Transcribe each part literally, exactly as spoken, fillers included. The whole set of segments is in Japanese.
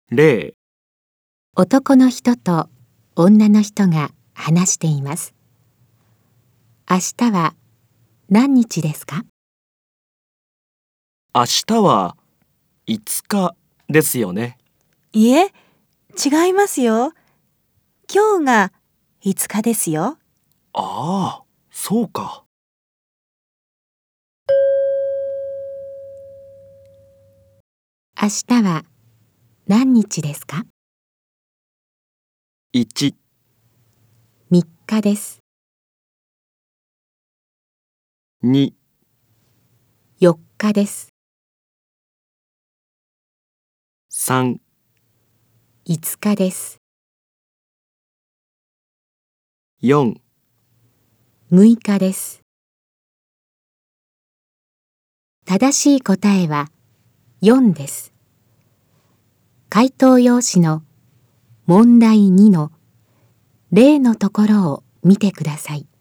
例、 男の人と女の人が話しています。明日は何日ですか？ 明日はいつかですよね。 いえ、違いますよ。今日がいつかですよ。 ああ、そうか。 明日は何日ですか？ いち、 みっかです。 に、 よっかです。 さん、 いつかです。 よん、 むいかです。正しい答えはよんです。回答用紙の問題にの例のところを見てください。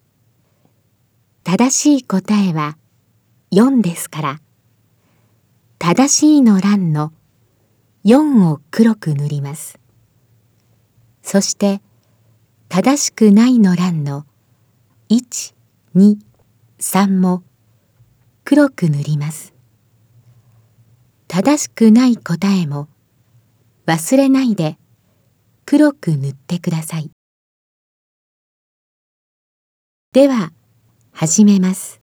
正しい答えはよんですから、正しいの欄のよんを黒く塗ります。そして正しくないの欄のいち、に、さんも黒く塗ります。正しくない答えも忘れないで黒く塗ってください。では始めます。